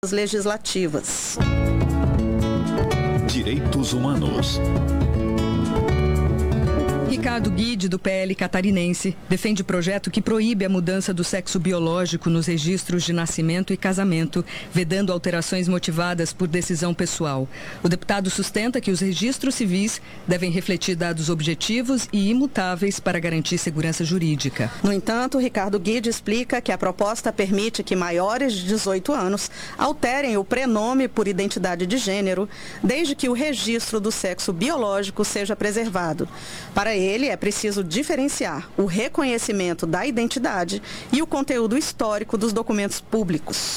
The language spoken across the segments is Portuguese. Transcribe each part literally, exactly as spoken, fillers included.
legislativas. Direitos Humanos. Ricardo Guide, do P L catarinense, defende projeto que proíbe a mudança do sexo biológico nos registros de nascimento e casamento, vedando alterações motivadas por decisão pessoal. O deputado sustenta que os registros civis devem refletir dados objetivos e imutáveis para garantir segurança jurídica. No entanto, Ricardo Guide explica que a proposta permite que maiores de dezoito anos alterem o prenome por identidade de gênero, desde que o registro do sexo biológico seja preservado. Para ele, Ele é preciso diferenciar o reconhecimento da identidade e o conteúdo histórico dos documentos públicos.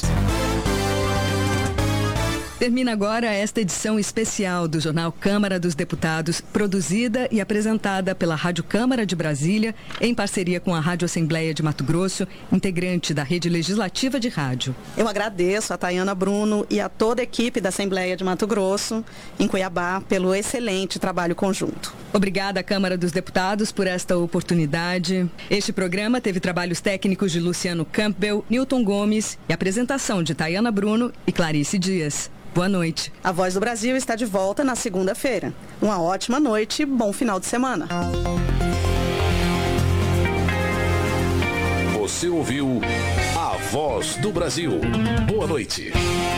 Termina agora esta edição especial do Jornal Câmara dos Deputados, produzida e apresentada pela Rádio Câmara de Brasília, em parceria com a Rádio Assembleia de Mato Grosso, integrante da Rede Legislativa de Rádio. Eu agradeço a Tayana Bruno e a toda a equipe da Assembleia de Mato Grosso, em Cuiabá, pelo excelente trabalho conjunto. Obrigada, Câmara dos Deputados, por esta oportunidade. Este programa teve trabalhos técnicos de Luciano Campbell, Newton Gomes e apresentação de Tayana Bruno e Clarice Dias. Boa noite. A Voz do Brasil está de volta na segunda-feira. Uma ótima noite e bom final de semana. Você ouviu A Voz do Brasil. Boa noite.